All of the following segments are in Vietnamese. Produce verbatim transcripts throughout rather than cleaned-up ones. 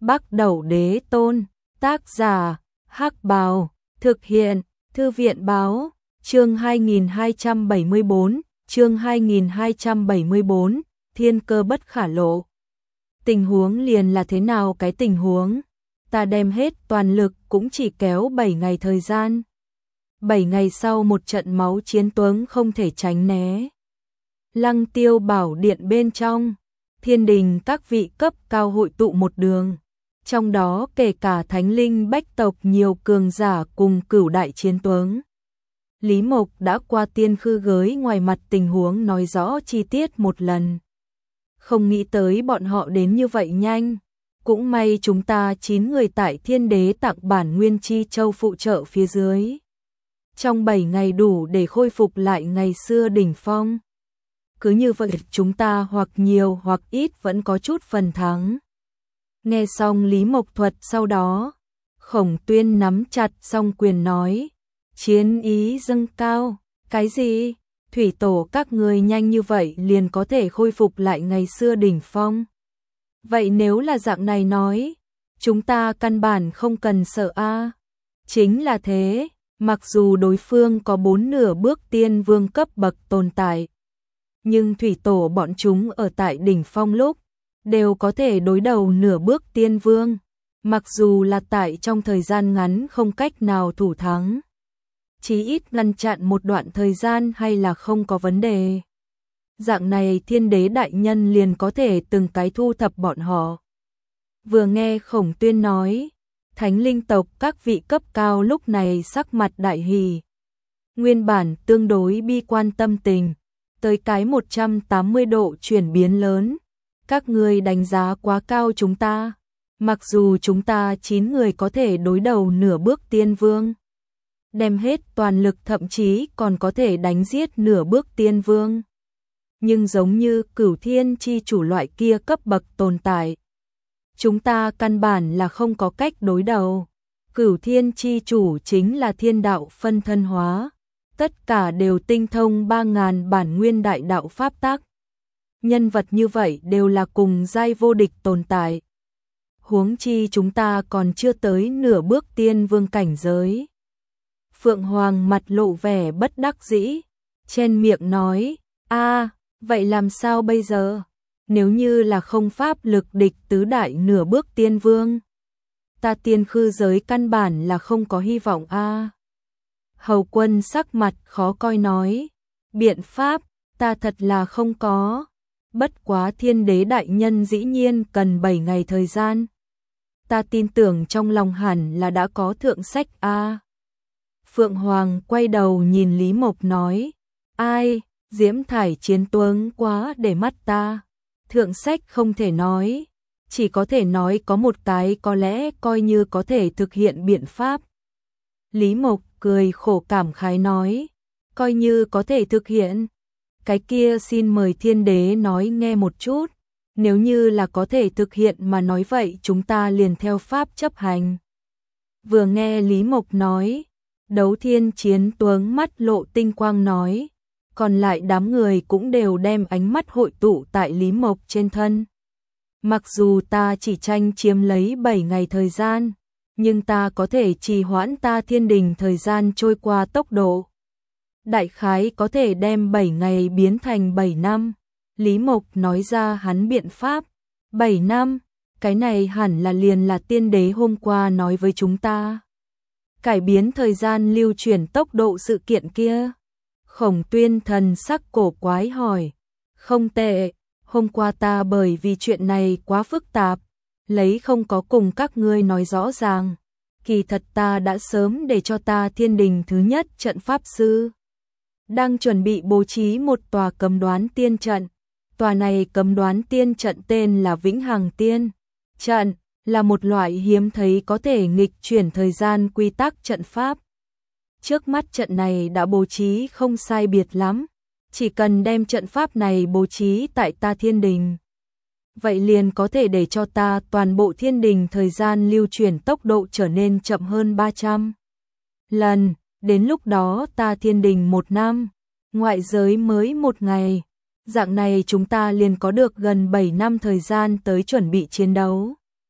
Bắc Đẩu Đế Tôn, tác giả, Hắc Bào, thực hiện, Thư viện Báo, chương hai nghìn hai trăm bảy mươi bốn, chương hai nghìn hai trăm bảy mươi bốn, thiên cơ bất khả lộ. Tình huống liền là thế nào cái tình huống? Ta đem hết toàn lực cũng chỉ kéo bảy ngày thời gian. bảy ngày sau một trận máu chiến tuống không thể tránh né. Lăng Tiêu Bảo Điện bên trong, thiên đình các vị cấp cao hội tụ một đường. Trong đó kể cả thánh linh bách tộc nhiều cường giả cùng cửu đại chiến tuống. Lý Mộc đã qua tiên khư gới ngoài mặt tình huống nói rõ chi tiết một lần. Không nghĩ tới bọn họ đến như vậy nhanh. Cũng may chúng ta chín người tại thiên đế tặng bản nguyên chi châu phụ trợ phía dưới. Trong bảy ngày đủ để khôi phục lại ngày xưa đỉnh phong. Cứ như vậy chúng ta hoặc nhiều hoặc ít vẫn có chút phần thắng. Nghe xong Lý Mộc thuật sau đó, Khổng Tuyên nắm chặt song quyền nói, chiến ý dâng cao, cái gì? Thủy tổ các người nhanh như vậy liền có thể khôi phục lại ngày xưa đỉnh phong. Vậy nếu là dạng này nói, chúng ta căn bản không cần sợ a. Chính là thế, mặc dù đối phương có bốn nửa bước tiên vương cấp bậc tồn tại, nhưng thủy tổ bọn chúng ở tại đỉnh phong lúc đều có thể đối đầu nửa bước tiên vương, mặc dù là tại trong thời gian ngắn không cách nào thủ thắng, chí ít ngăn chặn một đoạn thời gian hay là không có vấn đề. Dạng này thiên đế đại nhân liền có thể từng cái thu thập bọn họ. Vừa nghe Khổng Tuyên nói, thánh linh tộc các vị cấp cao lúc này sắc mặt đại hỉ. Nguyên bản tương đối bi quan tâm tình, tới cái một trăm tám mươi độ chuyển biến lớn. Các người đánh giá quá cao chúng ta. Mặc dù chúng ta chín người có thể đối đầu nửa bước tiên vương, đem hết toàn lực thậm chí còn có thể đánh giết nửa bước tiên vương. Nhưng giống như Cửu Thiên chi chủ loại kia cấp bậc tồn tại, chúng ta căn bản là không có cách đối đầu. Cửu Thiên chi chủ chính là thiên đạo phân thân hóa, tất cả đều tinh thông ba ngàn bản nguyên đại đạo pháp tắc. Nhân vật như vậy đều là cùng giai vô địch tồn tại. Huống chi chúng ta còn chưa tới nửa bước tiên vương cảnh giới. Phượng Hoàng mặt lộ vẻ bất đắc dĩ, chen miệng nói, a, vậy làm sao bây giờ? Nếu như là không pháp lực địch tứ đại nửa bước tiên vương, ta tiên khư giới căn bản là không có hy vọng a. Hầu Quân sắc mặt khó coi nói, biện pháp, ta thật là không có. Bất quá thiên đế đại nhân dĩ nhiên cần bảy ngày thời gian. Ta tin tưởng trong lòng hẳn là đã có thượng sách a. Phượng Hoàng quay đầu nhìn Lý Mộc nói, ai, Diễm Thải chiến tuống quá để mắt ta. Thượng sách không thể nói, chỉ có thể nói có một cái có lẽ coi như có thể thực hiện biện pháp. Lý Mộc cười khổ cảm khái nói, coi như có thể thực hiện. Cái kia xin mời thiên đế nói nghe một chút, nếu như là có thể thực hiện mà nói vậy chúng ta liền theo pháp chấp hành. Vừa nghe Lý Mộc nói, Đấu Thiên chiến tuống mắt lộ tinh quang nói, còn lại đám người cũng đều đem ánh mắt hội tụ tại Lý Mộc trên thân. Mặc dù ta chỉ tranh chiếm lấy bảy ngày thời gian, nhưng ta có thể trì hoãn ta thiên đình thời gian trôi qua tốc độ. Đại khái có thể đem bảy ngày biến thành bảy năm. Lý Mộc nói ra hắn biện pháp. bảy năm, cái này hẳn là liền là tiên đế hôm qua nói với chúng ta. Cải biến thời gian lưu chuyển tốc độ sự kiện kia. Khổng Tuyên thần sắc cổ quái hỏi. Không tệ, hôm qua ta bởi vì chuyện này quá phức tạp, lấy không có cùng các ngươi nói rõ ràng. Kỳ thật ta đã sớm để cho ta thiên đình thứ nhất trận pháp sư đang chuẩn bị bố trí một tòa cấm đoán tiên trận. Tòa này cấm đoán tiên trận tên là Vĩnh Hằng Tiên Trận, là một loại hiếm thấy có thể nghịch chuyển thời gian quy tắc trận pháp. Trước mắt trận này đã bố trí không sai biệt lắm, chỉ cần đem trận pháp này bố trí tại ta thiên đình, vậy liền có thể để cho ta toàn bộ thiên đình thời gian lưu chuyển tốc độ trở nên chậm hơn ba trăm lần. Đến lúc đó ta thiên đình một năm, ngoại giới mới một ngày. Dạng này chúng ta liền có được gần bảy năm thời gian tới chuẩn bị chiến đấu.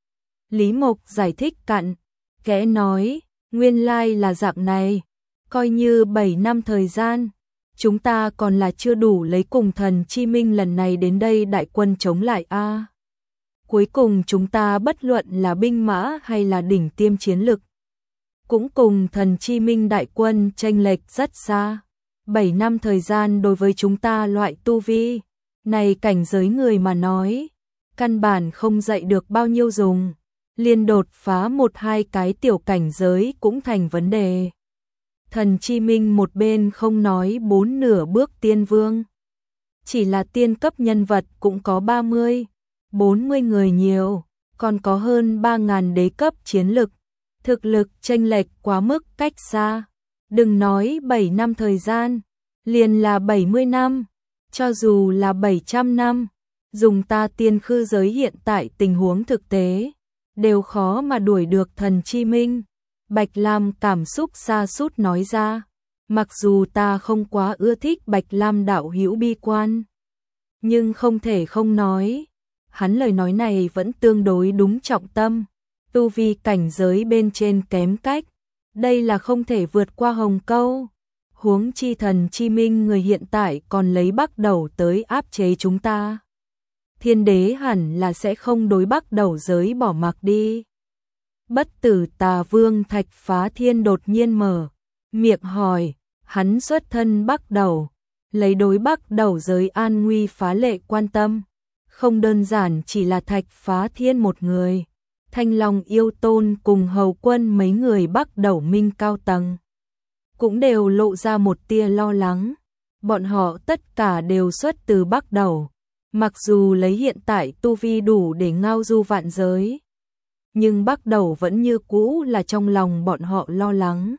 Lý Mộc giải thích cặn kẽ nói, nguyên lai là dạng này, coi như bảy năm thời gian, chúng ta còn là chưa đủ lấy cùng Thần Chi Minh lần này đến đây đại quân chống lại a. À. Cuối cùng chúng ta bất luận là binh mã hay là đỉnh tiêm chiến lực, cũng cùng Thần Chi Minh đại quân chênh lệch rất xa. Bảy năm thời gian đối với chúng ta loại tu vi này cảnh giới người mà nói, căn bản không dạy được bao nhiêu dùng, liên đột phá một hai cái tiểu cảnh giới cũng thành vấn đề. Thần Chi Minh một bên không nói bốn nửa bước tiên vương, chỉ là tiên cấp nhân vật cũng có ba mươi, bốn mươi người nhiều, còn có hơn ba ngàn đế cấp chiến lực, thực lực chênh lệch quá mức cách xa. Đừng nói bảy năm thời gian, liền là bảy mươi năm, cho dù là bảy trăm năm, dùng ta tiên khư giới hiện tại tình huống thực tế, đều khó mà đuổi được Thần Chi Minh. Bạch Lam cảm xúc sa sút nói ra, mặc dù ta không quá ưa thích Bạch Lam đạo hữu bi quan, nhưng không thể không nói, hắn lời nói này vẫn tương đối đúng trọng tâm, tu vi cảnh giới bên trên kém cách, đây là không thể vượt qua hồng câu. Huống chi Thần Chi Minh người hiện tại còn lấy Bắc Đầu tới áp chế chúng ta. Thiên đế hẳn là sẽ không đối Bắc Đầu giới bỏ mặc đi. Bất tử tà vương Thạch Phá Thiên đột nhiên mở miệng hỏi, hắn xuất thân Bắc Đầu, lấy đối Bắc Đầu giới an nguy phá lệ quan tâm, không đơn giản chỉ là Thạch Phá Thiên một người, Thanh Long yêu tôn cùng hầu quân mấy người Bắc Đầu minh cao tầng cũng đều lộ ra một tia lo lắng. Bọn họ tất cả đều xuất từ Bắc Đầu, mặc dù lấy hiện tại tu vi đủ để ngao du vạn giới, nhưng Bắc Đầu vẫn như cũ là trong lòng bọn họ lo lắng.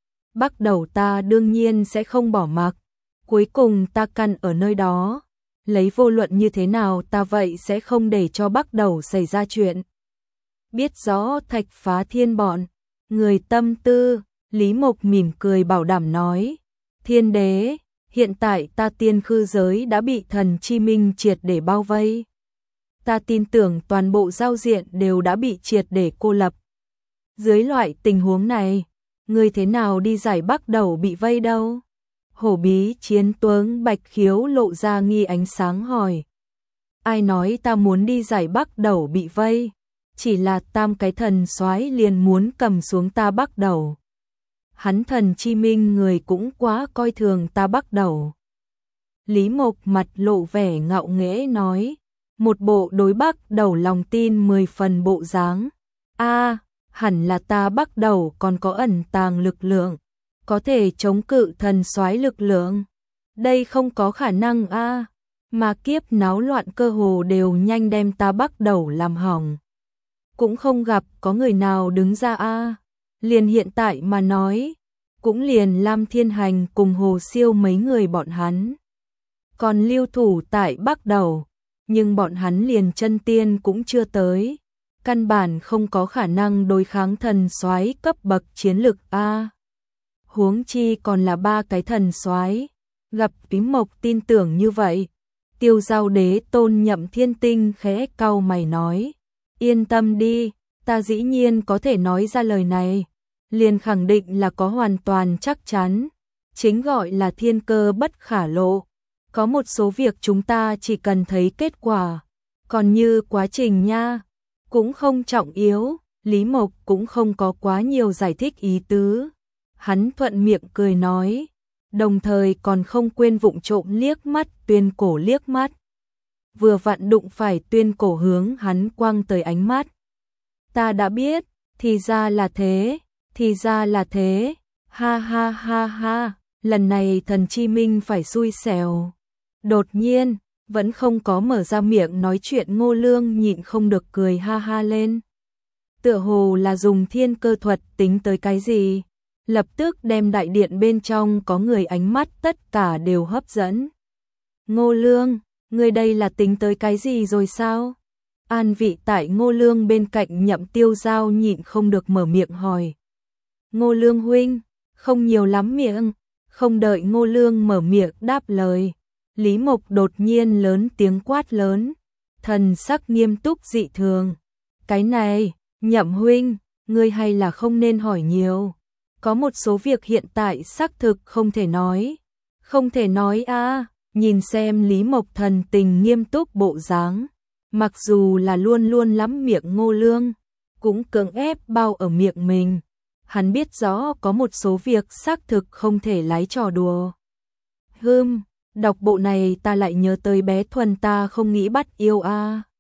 Bắc Đầu ta đương nhiên sẽ không bỏ mặc, cuối cùng ta căn ở nơi đó, lấy vô luận như thế nào ta vậy sẽ không để cho Bắc Đầu xảy ra chuyện. Biết rõ Thạch Phá Thiên bọn người tâm tư, Lý Mộc mỉm cười bảo đảm nói, thiên đế, hiện tại ta tiên khư giới đã bị Thần Chi Minh triệt để bao vây. Ta tin tưởng toàn bộ giao diện đều đã bị triệt để cô lập. Dưới loại tình huống này, người thế nào đi giải Bắc Đầu bị vây đâu? Hổ bí chiến tướng Bạch Khiếu lộ ra nghi ánh sáng hỏi. Ai nói ta muốn đi giải Bắc Đầu bị vây? Chỉ là tam cái thần soái liền muốn cầm xuống ta Bắc Đầu. Hắn Thần Chi Minh người cũng quá coi thường ta Bắc Đầu. Lý Mộc mặt lộ vẻ ngạo nghễ nói, một bộ đối Bắc Đầu lòng tin mười phần bộ dáng. A, hẳn là ta Bắc Đầu còn có ẩn tàng lực lượng, có thể chống cự thần soái lực lượng. Đây không có khả năng a, à, mà kiếp náo loạn cơ hồ đều nhanh đem ta Bắc Đầu làm hỏng. Cũng không gặp có người nào đứng ra a. À. Liền hiện tại mà nói, cũng liền Lam Thiên Hành cùng Hồ Siêu mấy người bọn hắn. Còn lưu thủ tại Bắc Đầu, nhưng bọn hắn liền chân tiên cũng chưa tới, căn bản không có khả năng đối kháng thần soái cấp bậc chiến lực a. Huống chi còn là ba cái thần soái, gặp Lý Mộc tin tưởng như vậy. Tiêu Giao Đế Tôn Nhậm Thiên Tinh khẽ cau mày nói, yên tâm đi, ta dĩ nhiên có thể nói ra lời này, liền khẳng định là có hoàn toàn chắc chắn, chính gọi là thiên cơ bất khả lộ. Có một số việc chúng ta chỉ cần thấy kết quả, còn như quá trình nha, cũng không trọng yếu. Lý Mộc cũng không có quá nhiều giải thích ý tứ, hắn thuận miệng cười nói, đồng thời còn không quên vụng trộm liếc mắt Tuyên Cổ liếc mắt. Vừa vặn đụng phải Tuyên Cổ hướng hắn quăng tới ánh mắt. Ta đã biết, thì ra là thế, thì ra là thế, ha ha ha ha, lần này Thần Chi Minh phải xui xẻo. Đột nhiên, vẫn không có mở ra miệng nói chuyện Ngô Lương nhịn không được cười ha ha lên. Tựa hồ là dùng thiên cơ thuật tính tới cái gì, lập tức đem đại điện bên trong có người ánh mắt tất cả đều hấp dẫn. Ngô Lương, người đây là tính tới cái gì rồi sao? An vị tại Ngô Lương bên cạnh Nhậm Tiêu Giao nhịn không được mở miệng hỏi. Ngô Lương huynh, không nhiều lắm miệng, không đợi Ngô Lương mở miệng đáp lời. Lý Mộc đột nhiên lớn tiếng quát lớn, thần sắc nghiêm túc dị thường. Cái này, Nhậm huynh, ngươi hay là không nên hỏi nhiều. Có một số việc hiện tại xác thực không thể nói. Không thể nói a. Nhìn xem Lý Mộc thần tình nghiêm túc bộ dáng, mặc dù là luôn luôn lắm miệng Ngô Lương, cũng cưỡng ép bao ở miệng mình. Hắn biết rõ có một số việc xác thực không thể lái trò đùa. Hừm, đọc bộ này ta lại nhớ tới bé Thuần ta không nghĩ bắt yêu a.